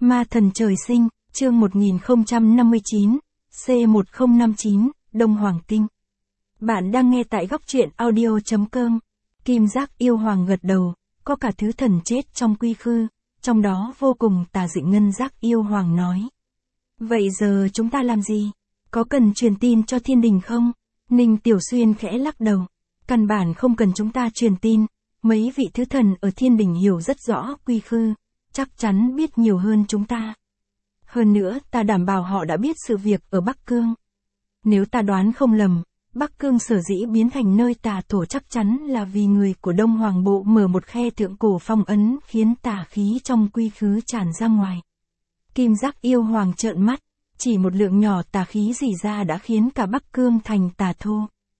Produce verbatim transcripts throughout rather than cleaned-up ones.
Ma thần trời sinh, chương một nghìn không trăm năm mươi chín, C một không năm chín, Đông Hoàng Kinh. Bạn đang nghe tại góc truyện audio chấm com. Kim Giác Yêu Hoàng gật đầu, có cả thứ thần chết trong quy khư, trong đó vô cùng tà dị. Ngân Giác Yêu Hoàng nói. Vậy giờ chúng ta làm gì? Có cần truyền tin cho thiên đình không? Ninh Tiểu Xuyên khẽ lắc đầu. Căn bản không cần chúng ta truyền tin, mấy vị thứ thần ở thiên đình hiểu rất rõ quy khư, chắc chắn biết nhiều hơn chúng ta. Hơn nữa, ta đảm bảo họ đã biết sự việc ở Bắc Cương. Nếu ta đoán không lầm, Bắc Cương sở dĩ biến thành nơi tà thổ chắc chắn là vì người của Đông Hoàng Bộ mở một khe thượng cổ phong ấn khiến tà khí trong quy khứ tràn ra ngoài. Kim Giác Yêu Hoàng trợn mắt, chỉ một lượng nhỏ tà khí rỉ ra đã khiến cả Bắc Cương thành tà thô.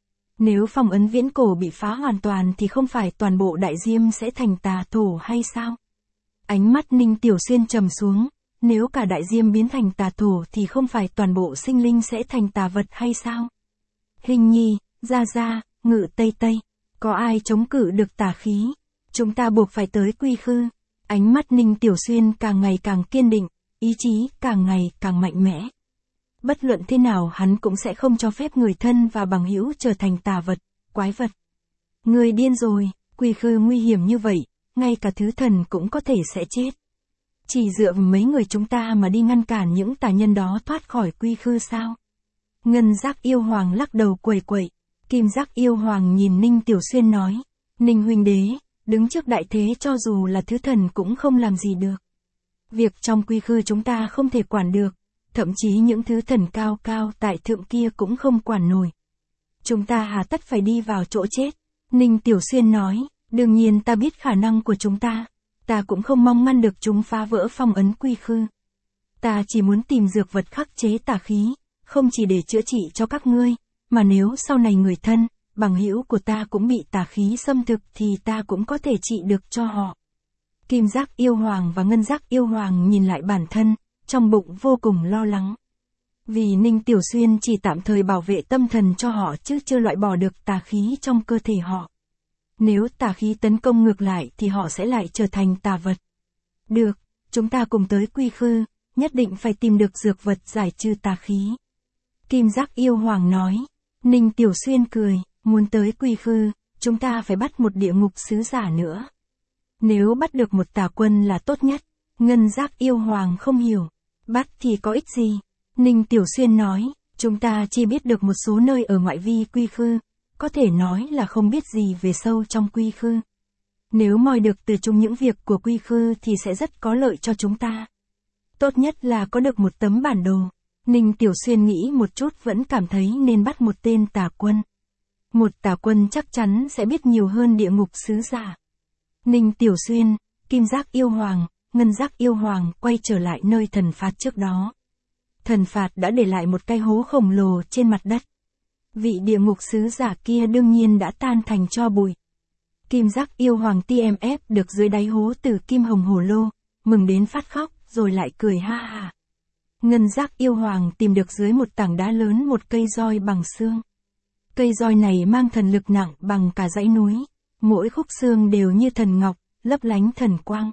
Nếu phong ấn viễn cổ bị phá hoàn toàn thì không phải toàn bộ đại diêm sẽ thành tà thổ hay sao? Ánh mắt Ninh Tiểu Xuyên trầm xuống, nếu cả đại diêm biến thành tà thổ thì không phải toàn bộ sinh linh sẽ thành tà vật hay sao? Hình Nhi, Gia Gia, Ngự Tây Tây, có ai chống cự được tà khí? Chúng ta buộc phải tới quy khư. Ánh mắt Ninh Tiểu Xuyên càng ngày càng kiên định, ý chí càng ngày càng mạnh mẽ. Bất luận thế nào hắn cũng sẽ không cho phép người thân và bằng hữu trở thành tà vật, quái vật. Người điên rồi, quy khư nguy hiểm như vậy, ngay cả thứ thần cũng có thể sẽ chết. Chỉ dựa vào mấy người chúng ta mà đi ngăn cản những tà nhân đó thoát khỏi quy khư sao? Ngân Giác Yêu Hoàng lắc đầu quẩy quẩy. Kim Giác Yêu Hoàng nhìn Ninh Tiểu Xuyên nói. Ninh huynh đế, đứng trước đại thế cho dù là thứ thần cũng không làm gì được. Việc trong quy khư chúng ta không thể quản được, thậm chí những thứ thần cao cao tại thượng kia cũng không quản nổi. Chúng ta hà tất phải đi vào chỗ chết? Ninh Tiểu Xuyên nói, đương nhiên ta biết khả năng của chúng ta, ta cũng không mong ngăn được chúng phá vỡ phong ấn quy khư. Ta chỉ muốn tìm dược vật khắc chế tà khí, không chỉ để chữa trị cho các ngươi, mà nếu sau này người thân, bằng hữu của ta cũng bị tà khí xâm thực thì ta cũng có thể trị được cho họ. Kim Giác Yêu Hoàng và Ngân Giác Yêu Hoàng nhìn lại bản thân, trong bụng vô cùng lo lắng. Vì Ninh Tiểu Xuyên chỉ tạm thời bảo vệ tâm thần cho họ chứ chưa loại bỏ được tà khí trong cơ thể họ. Nếu tà khí tấn công ngược lại thì họ sẽ lại trở thành tà vật. Được, chúng ta cùng tới quy khư, nhất định phải tìm được dược vật giải trừ tà khí. Kim Giác Yêu Hoàng nói. Ninh Tiểu Xuyên cười, muốn tới quy khư, chúng ta phải bắt một địa ngục sứ giả nữa. Nếu bắt được một tà quân là tốt nhất. Ngân Giác Yêu Hoàng không hiểu. Bắt thì có ích gì? Ninh Tiểu Xuyên nói, chúng ta chỉ biết được một số nơi ở ngoại vi quy khư, có thể nói là không biết gì về sâu trong quy khư. Nếu moi được từ chúng những việc của quy khư thì sẽ rất có lợi cho chúng ta. Tốt nhất là có được một tấm bản đồ. Ninh Tiểu Xuyên nghĩ một chút vẫn cảm thấy nên bắt một tên tà quân. Một tà quân chắc chắn sẽ biết nhiều hơn địa ngục sứ giả. Ninh Tiểu Xuyên, Kim Giác Yêu Hoàng, Ngân Giác Yêu Hoàng quay trở lại nơi thần phạt trước đó. Thần phạt đã để lại một cái hố khổng lồ trên mặt đất. Vị địa ngục sứ giả kia đương nhiên đã tan thành tro bụi. Kim Giác Yêu Hoàng tê em ép được dưới đáy hố từ kim hồng hổ lô, mừng đến phát khóc, rồi lại cười ha ha. Ngân Giác Yêu Hoàng tìm được dưới một tảng đá lớn một cây roi bằng xương. Cây roi này mang thần lực nặng bằng cả dãy núi, mỗi khúc xương đều như thần ngọc, lấp lánh thần quang.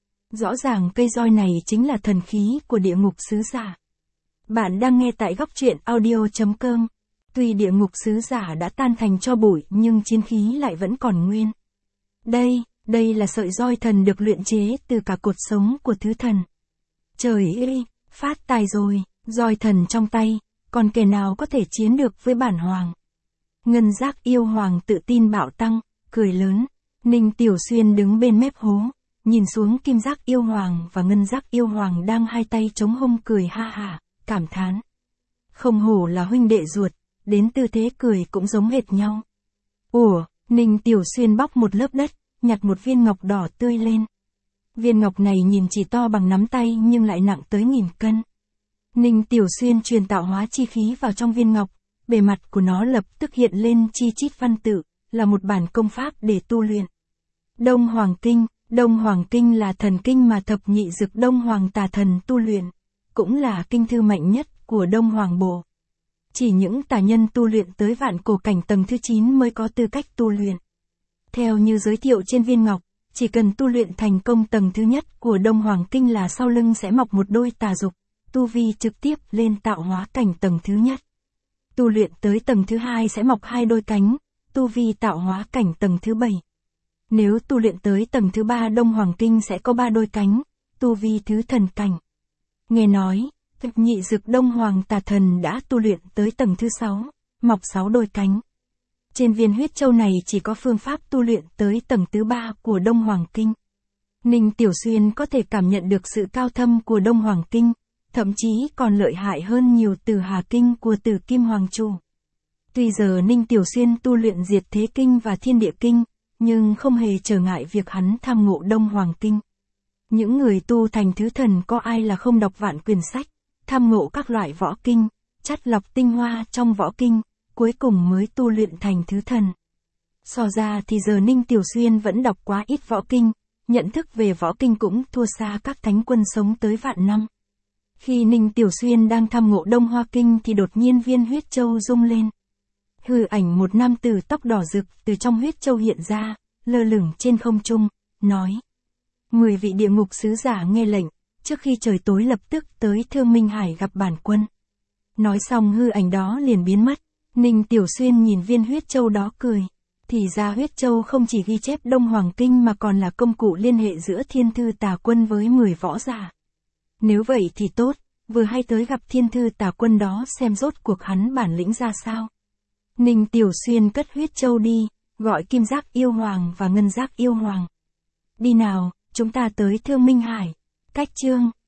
Rõ ràng cây roi này chính là thần khí của địa ngục sứ giả. Bạn đang nghe tại góc truyện audio chấm com. Tuy địa ngục sứ giả đã tan thành tro bụi nhưng chiến khí lại vẫn còn nguyên. Đây, đây là sợi roi thần được luyện chế từ cả cột sống của thứ thần. Trời ơi, phát tài rồi, roi thần trong tay, còn kẻ nào có thể chiến được với bản hoàng. Ngân Giác Yêu Hoàng tự tin bạo tăng, cười lớn. Ninh Tiểu Xuyên đứng bên mép hố, nhìn xuống Kim Giác Yêu Hoàng và Ngân Giác Yêu Hoàng đang hai tay chống hông cười ha ha, cảm thán. Không hổ là huynh đệ ruột, đến tư thế cười cũng giống hệt nhau. Ủa, Ninh Tiểu Xuyên bóc một lớp đất, nhặt một viên ngọc đỏ tươi lên. Viên ngọc này nhìn chỉ to bằng nắm tay nhưng lại nặng tới nghìn cân. Ninh Tiểu Xuyên truyền tạo hóa chi khí vào trong viên ngọc, bề mặt của nó lập tức hiện lên chi chít văn tự, là một bản công pháp để tu luyện. Đông Hoàng Kinh. Đông Hoàng Kinh là thần kinh mà thập nhị dực Đông Hoàng tà thần tu luyện, cũng là kinh thư mạnh nhất của Đông Hoàng Bộ. Chỉ những tà nhân tu luyện tới vạn cổ cảnh tầng thứ chín mới có tư cách tu luyện. Theo như giới thiệu trên viên ngọc, Chỉ cần tu luyện thành công tầng thứ nhất của Đông Hoàng Kinh là sau lưng sẽ mọc một đôi tà dục, tu vi trực tiếp lên tạo hóa cảnh tầng thứ nhất. Tu luyện tới tầng thứ hai sẽ mọc hai đôi cánh, tu vi tạo hóa cảnh tầng thứ bảy. Nếu tu luyện tới tầng thứ ba Đông Hoàng Kinh sẽ có ba đôi cánh, tu vi thứ thần cảnh. Nghe nói, nhị dực Đông Hoàng Tà Thần đã tu luyện tới tầng thứ sáu, mọc sáu đôi cánh. Trên viên huyết châu này chỉ có phương pháp tu luyện tới tầng thứ ba của Đông Hoàng Kinh. Ninh Tiểu Xuyên có thể cảm nhận được sự cao thâm của Đông Hoàng Kinh, thậm chí còn lợi hại hơn nhiều Tử Hà Kinh của Tử Kim Hoàng Chủ. Tuy giờ Ninh Tiểu Xuyên tu luyện Diệt Thế Kinh và Thiên Địa Kinh, nhưng không hề trở ngại việc hắn tham ngộ Đông Hoàng Kinh. Những người tu thành thứ thần có ai là không đọc vạn quyển sách, tham ngộ các loại võ kinh, chắt lọc tinh hoa trong võ kinh, cuối cùng mới tu luyện thành thứ thần. So ra thì giờ Ninh Tiểu Xuyên vẫn đọc quá ít võ kinh, nhận thức về võ kinh cũng thua xa các thánh quân sống tới vạn năm. Khi Ninh Tiểu Xuyên đang tham ngộ Đông Hoa Kinh thì đột nhiên viên huyết châu rung lên. Hư ảnh một nam tử tóc đỏ rực từ trong huyết châu hiện ra, lơ lửng trên không trung, nói. Mười vị địa ngục sứ giả nghe lệnh, trước khi trời tối lập tức tới Thương Minh Hải gặp bản quân. Nói xong hư ảnh đó liền biến mất, Ninh Tiểu Xuyên nhìn viên huyết châu đó cười. Thì ra huyết châu không chỉ ghi chép Đông Hoàng Kinh mà còn là công cụ liên hệ giữa Thiên Thư Tà Quân với mười võ giả. Nếu vậy thì tốt, vừa hay tới gặp Thiên Thư Tà Quân đó xem rốt cuộc hắn bản lĩnh ra sao. Ninh Tiểu Xuyên cất huyết châu đi, gọi Kim Giác Yêu Hoàng và Ngân Giác Yêu Hoàng. Đi nào, chúng ta tới Thương Minh Hải. Cách chương